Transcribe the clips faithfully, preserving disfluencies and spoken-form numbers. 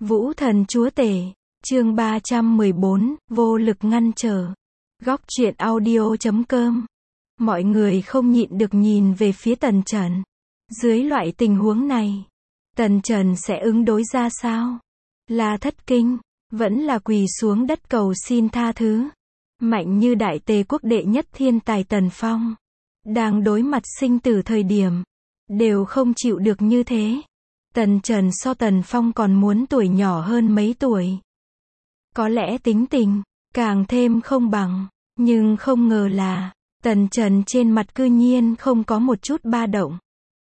Vũ thần chúa tể, chương ba trăm mười bốn, vô lực ngăn trở. Góc truyện audio chấm com. Mọi người không nhịn được nhìn về phía Tần Trần. Dưới loại tình huống này, Tần Trần sẽ ứng đối ra sao? Là thất kinh, vẫn là quỳ xuống đất cầu xin tha thứ. Mạnh như đại tề quốc đệ nhất thiên tài Tần Phong, đang đối mặt sinh tử thời điểm, đều không chịu được như thế. Tần Trần so Tần Phong còn muốn tuổi nhỏ hơn mấy tuổi. Có lẽ tính tình, càng thêm không bằng, nhưng không ngờ là, Tần Trần trên mặt cư nhiên không có một chút ba động.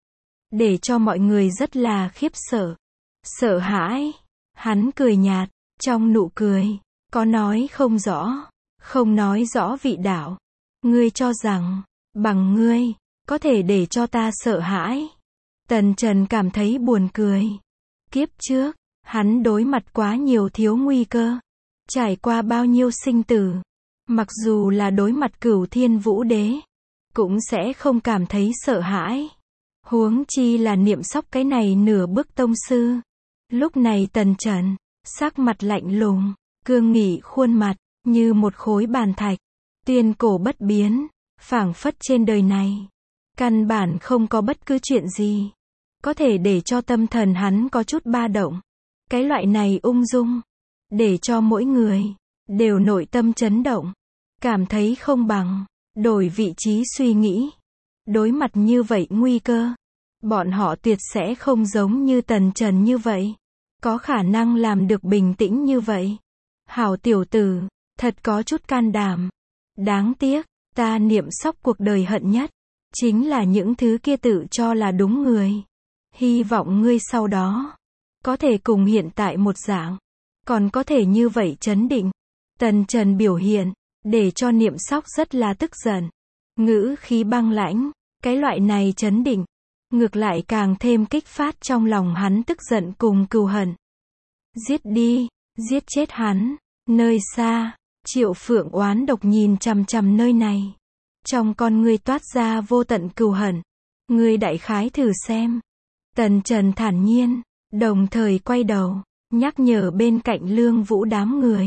Để cho mọi người rất là khiếp sợ, sợ hãi. Hắn cười nhạt, trong nụ cười, có nói không rõ, không nói rõ vị đạo. Ngươi cho rằng, bằng ngươi, có thể để cho ta sợ hãi. Tần Trần cảm thấy buồn cười. Kiếp trước, hắn đối mặt quá nhiều thiếu nguy cơ, trải qua bao nhiêu sinh tử. Mặc dù là đối mặt Cửu Thiên Vũ Đế, cũng sẽ không cảm thấy sợ hãi. Huống chi là Niệm Sóc cái này nửa bước tông sư. Lúc này Tần Trần, sắc mặt lạnh lùng, cương nghị khuôn mặt, như một khối bàn thạch, tuyên cổ bất biến, phảng phất trên đời này, căn bản không có bất cứ chuyện gì có thể để cho tâm thần hắn có chút ba động. Cái loại này ung dung, để cho mỗi người đều nội tâm chấn động, cảm thấy không bằng, đổi vị trí suy nghĩ. Đối mặt như vậy nguy cơ, bọn họ tuyệt sẽ không giống như Tần Trần như vậy, có khả năng làm được bình tĩnh như vậy. Hảo tiểu tử, thật có chút can đảm. Đáng tiếc, ta Niệm Sóc cuộc đời hận nhất, chính là những thứ kia tự cho là đúng người. Hy vọng ngươi sau đó, có thể cùng hiện tại một dạng, còn có thể như vậy trấn định. Tần Trần biểu hiện, để cho Niệm Sóc rất là tức giận. Ngữ khí băng lãnh, cái loại này trấn định, ngược lại càng thêm kích phát trong lòng hắn tức giận cùng cừu hận. Giết đi, giết chết hắn. Nơi xa, Triệu Phượng oán độc nhìn chằm chằm nơi này. Trong con ngươi toát ra vô tận cừu hận. Ngươi đại khái thử xem. Tần Trần thản nhiên, đồng thời quay đầu, nhắc nhở bên cạnh Lương Vũ đám người.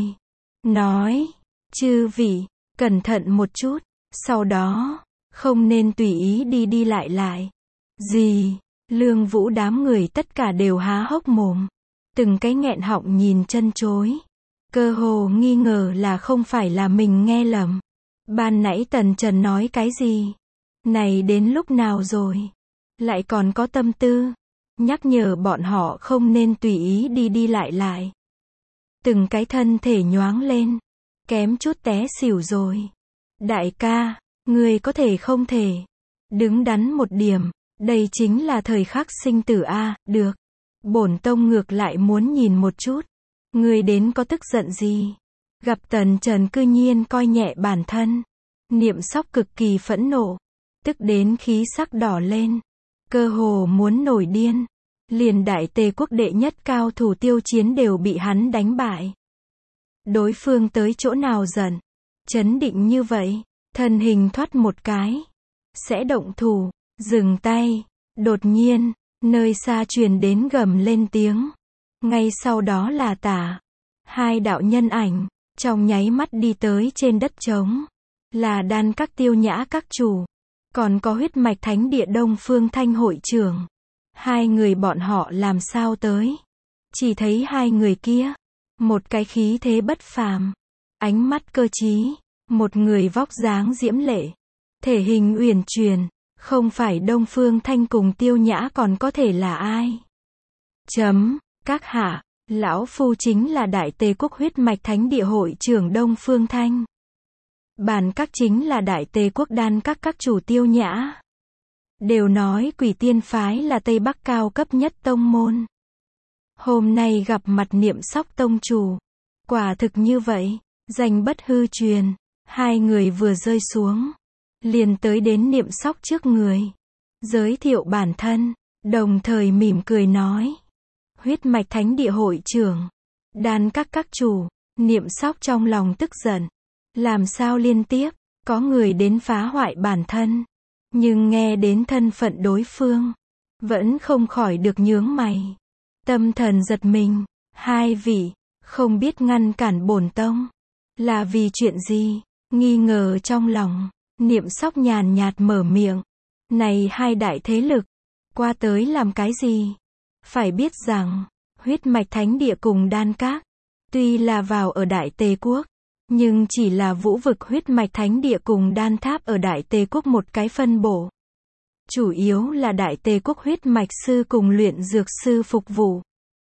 Nói, chư vị, cẩn thận một chút, sau đó, không nên tùy ý đi đi lại lại. Gì? Lương Vũ đám người tất cả đều há hốc mồm. Từng cái nghẹn họng nhìn chân chối. Cơ hồ nghi ngờ là không phải là mình nghe lầm. Ban nãy Tần Trần nói cái gì? Này đến lúc nào rồi? Lại còn có tâm tư nhắc nhở bọn họ không nên tùy ý đi đi lại lại. Từng cái thân thể nhoáng lên, kém chút té xỉu rồi. Đại ca, người có thể không thể đứng đắn một điểm, đây chính là thời khắc sinh tử a. Được, bổn tông ngược lại muốn nhìn một chút, người đến có tức giận gì? Gặp Tần Trần cư nhiên coi nhẹ bản thân, Niệm Sóc cực kỳ phẫn nộ, tức đến khí sắc đỏ lên, cơ hồ muốn nổi điên. Liền đại tề quốc đệ nhất cao thủ Tiêu Chiến đều bị hắn đánh bại. Đối phương tới chỗ nào giận, chấn định như vậy, thân hình thoát một cái, sẽ động thủ, dừng tay. Đột nhiên, nơi xa truyền đến gầm lên tiếng. Ngay sau đó là tả, hai đạo nhân ảnh, trong nháy mắt đi tới trên đất trống. Là Đan Các Tiêu Nhã các chủ, còn có Huyết Mạch Thánh Địa Đông Phương Thanh hội trưởng. Hai người bọn họ làm sao tới? Chỉ thấy hai người kia, một cái khí thế bất phàm, ánh mắt cơ trí, một người vóc dáng diễm lệ, thể hình uyển chuyển, không phải Đông Phương Thanh cùng Tiêu Nhã còn có thể là ai? Chấm, các hạ, lão phu chính là Đại Tề Quốc Huyết Mạch Thánh Địa hội trưởng Đông Phương Thanh. Bản các chính là Đại Tề Quốc Đan Các các chủ Tiêu Nhã. Đều nói Quỷ Tiên phái là Tây Bắc cao cấp nhất tông môn. Hôm nay gặp mặt Niệm Sóc tông chủ, quả thực như vậy, danh bất hư truyền. Hai người vừa rơi xuống, liền tới đến Niệm Sóc trước người, giới thiệu bản thân, đồng thời mỉm cười nói. Huyết Mạch Thánh Địa hội trưởng, Đan Các các chủ. Niệm Sóc trong lòng tức giận, làm sao liên tiếp có người đến phá hoại bản thân. Nhưng nghe đến thân phận đối phương, vẫn không khỏi được nhướng mày. Tâm thần giật mình, Hai vị, không biết ngăn cản bổn tông là vì chuyện gì? Nghi ngờ trong lòng, Niệm Sóc nhàn nhạt mở miệng. Này hai đại thế lực, qua tới làm cái gì? Phải biết rằng, huyết mạch thánh địa cùng Đan Các, tuy là vào ở Đại Tề Quốc, nhưng chỉ là vũ vực huyết mạch thánh địa cùng Đan Tháp ở Đại Tề Quốc một cái phân bổ. Chủ yếu là Đại Tề Quốc huyết mạch sư cùng luyện dược sư phục vụ.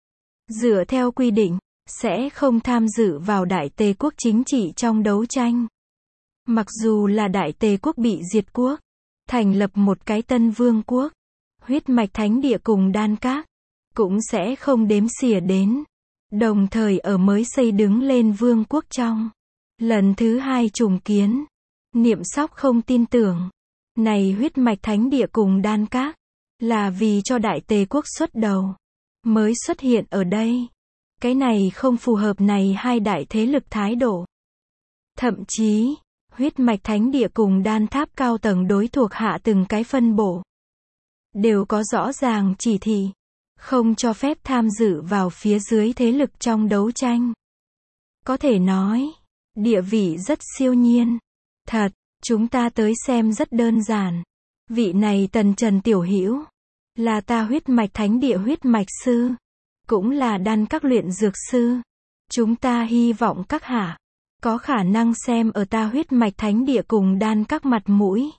Dựa theo quy định, sẽ không tham dự vào Đại Tề Quốc chính trị trong đấu tranh. Mặc dù là Đại Tề Quốc bị diệt quốc, thành lập một cái tân vương quốc, huyết mạch thánh địa cùng Đan Các, cũng sẽ không đếm xỉa đến. Đồng thời ở mới xây đứng lên vương quốc trong lần thứ hai trùng kiến, Niệm Sóc không tin tưởng, này huyết mạch thánh địa cùng Đan Các, là vì cho Đại Tề Quốc xuất đầu, mới xuất hiện ở đây. Cái này không phù hợp này hai đại thế lực thái độ. Thậm chí, huyết mạch thánh địa cùng Đan Tháp cao tầng đối thuộc hạ từng cái phân bổ, đều có rõ ràng chỉ thị, không cho phép tham dự vào phía dưới thế lực trong đấu tranh. Có thể nói, địa vị rất siêu nhiên. Thật, chúng ta tới xem rất đơn giản. Vị này Tần Trần Tiểu Hữu là ta huyết mạch thánh địa huyết mạch sư, cũng là Đan Các luyện dược sư. Chúng ta hy vọng các hạ có khả năng xem ở ta huyết mạch thánh địa cùng Đan Các mặt mũi,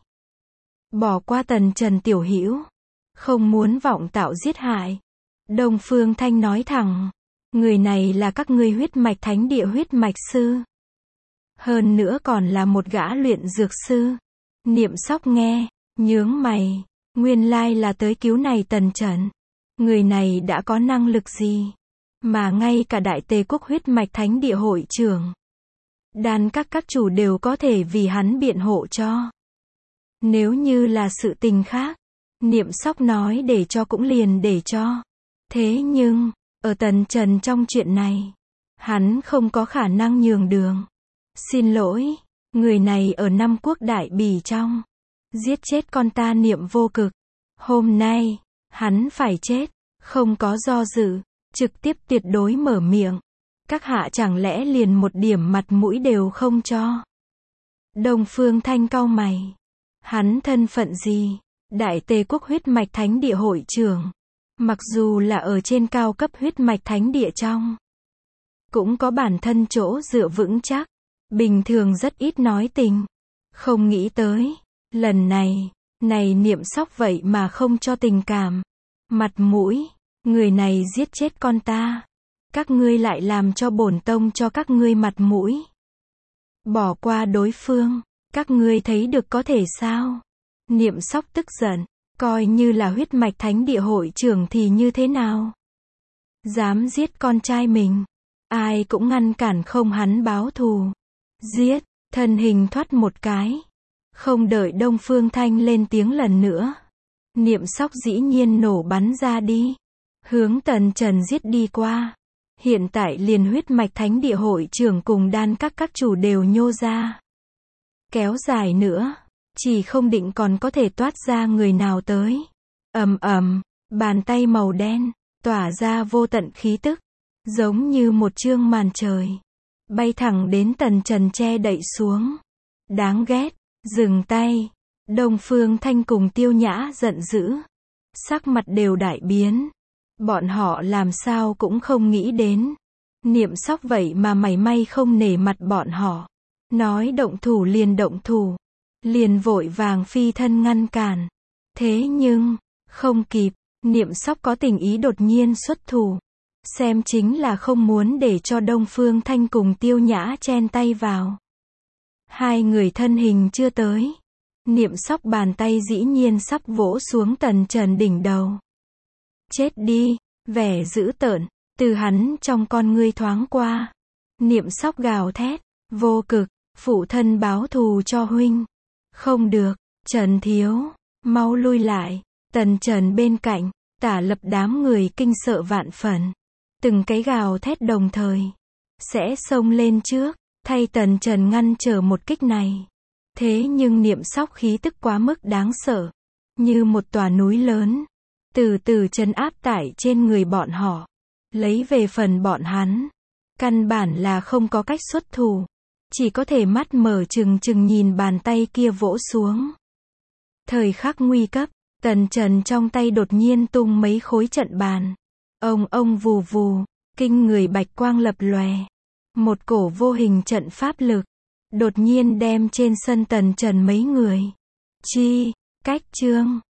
bỏ qua Tần Trần Tiểu Hữu, không muốn vọng tạo giết hại. Đông Phương Thanh nói thẳng, người này là các ngươi huyết mạch thánh địa huyết mạch sư, hơn nữa còn là một gã luyện dược sư. Niệm Sóc nghe, nhướng mày, nguyên lai là tới cứu này Tần Trần. Người này đã có năng lực gì, mà ngay cả Đại Tề Quốc huyết mạch thánh địa hội trưởng, Đan Các các chủ đều có thể vì hắn biện hộ cho. Nếu như là sự tình khác, Niệm Sóc nói để cho cũng liền để cho. Thế nhưng, ở Tần Trần trong chuyện này, hắn không có khả năng nhường đường. Xin lỗi, người này ở năm quốc đại bỉ trong, giết chết con ta Niệm Vô Cực. Hôm nay, hắn phải chết, không có do dự, trực tiếp tuyệt đối mở miệng. Các hạ chẳng lẽ liền một điểm mặt mũi đều không cho? Đông Phương Thanh cau mày. Hắn thân phận gì? Đại Tề Quốc huyết mạch thánh địa hội trưởng. Mặc dù là ở trên cao cấp huyết mạch thánh địa trong, cũng có bản thân chỗ dựa vững chắc. Bình thường rất ít nói tình. Không nghĩ tới, lần này, này Niệm Sóc vậy mà không cho tình cảm, mặt mũi. Người này giết chết con ta, các ngươi lại làm cho bổn tông cho các ngươi mặt mũi, bỏ qua đối phương, các ngươi thấy được có thể sao? Niệm Sóc tức giận, coi như là huyết mạch thánh địa hội trưởng thì như thế nào? Dám giết con trai mình, ai cũng ngăn cản không hắn báo thù. Giết, thân hình thoát một cái, không đợi Đông Phương Thanh lên tiếng lần nữa, Niệm Sóc dĩ nhiên nổ bắn ra đi, hướng Tần Trần giết đi qua. Hiện tại liền huyết mạch thánh địa hội trưởng cùng Đan Các các chủ đều nhô ra. Kéo dài nữa, chỉ không định còn có thể toát ra người nào tới. Ầm ầm, bàn tay màu đen, tỏa ra vô tận khí tức, giống như một chương màn trời, bay thẳng đến Tần Trần che đậy xuống. Đáng ghét, dừng tay. Đông Phương Thanh cùng Tiêu Nhã giận dữ, sắc mặt đều đại biến. Bọn họ làm sao cũng không nghĩ đến, Niệm Sóc vậy mà mảy may không nể mặt bọn họ. Nói động thủ liền động thủ, liền vội vàng phi thân ngăn cản. Thế nhưng, không kịp, Niệm Sóc có tình ý đột nhiên xuất thủ. Xem chính là không muốn để cho Đông Phương Thanh cùng Tiêu Nhã chen tay vào. Hai người thân hình chưa tới, Niệm Sóc bàn tay dĩ nhiên sắp vỗ xuống Tần Trần đỉnh đầu. Chết đi, vẻ dữ tợn, từ hắn trong con ngươi thoáng qua. Niệm Sóc gào thét, Vô Cực, phụ thân báo thù cho huynh. Không được, Trần thiếu, mau lui lại. Tần Trần bên cạnh, Tả Lập đám người kinh sợ vạn phần. Từng cái gào thét đồng thời, sẽ xông lên trước, thay Tần Trần ngăn trở một kích này. Thế nhưng Niệm Sóc khí tức quá mức đáng sợ, như một tòa núi lớn, từ từ trấn áp tại trên người bọn họ. Lấy về phần bọn hắn, căn bản là không có cách xuất thủ, chỉ có thể mắt mở trừng trừng nhìn bàn tay kia vỗ xuống. Thời khắc nguy cấp, Tần Trần trong tay đột nhiên tung mấy khối trận bàn. Ông ông vù vù, kinh người bạch quang lập lòe. Một cổ vô hình trận pháp lực, đột nhiên đem trên sân Tần Trần mấy người. Chi, cách trương,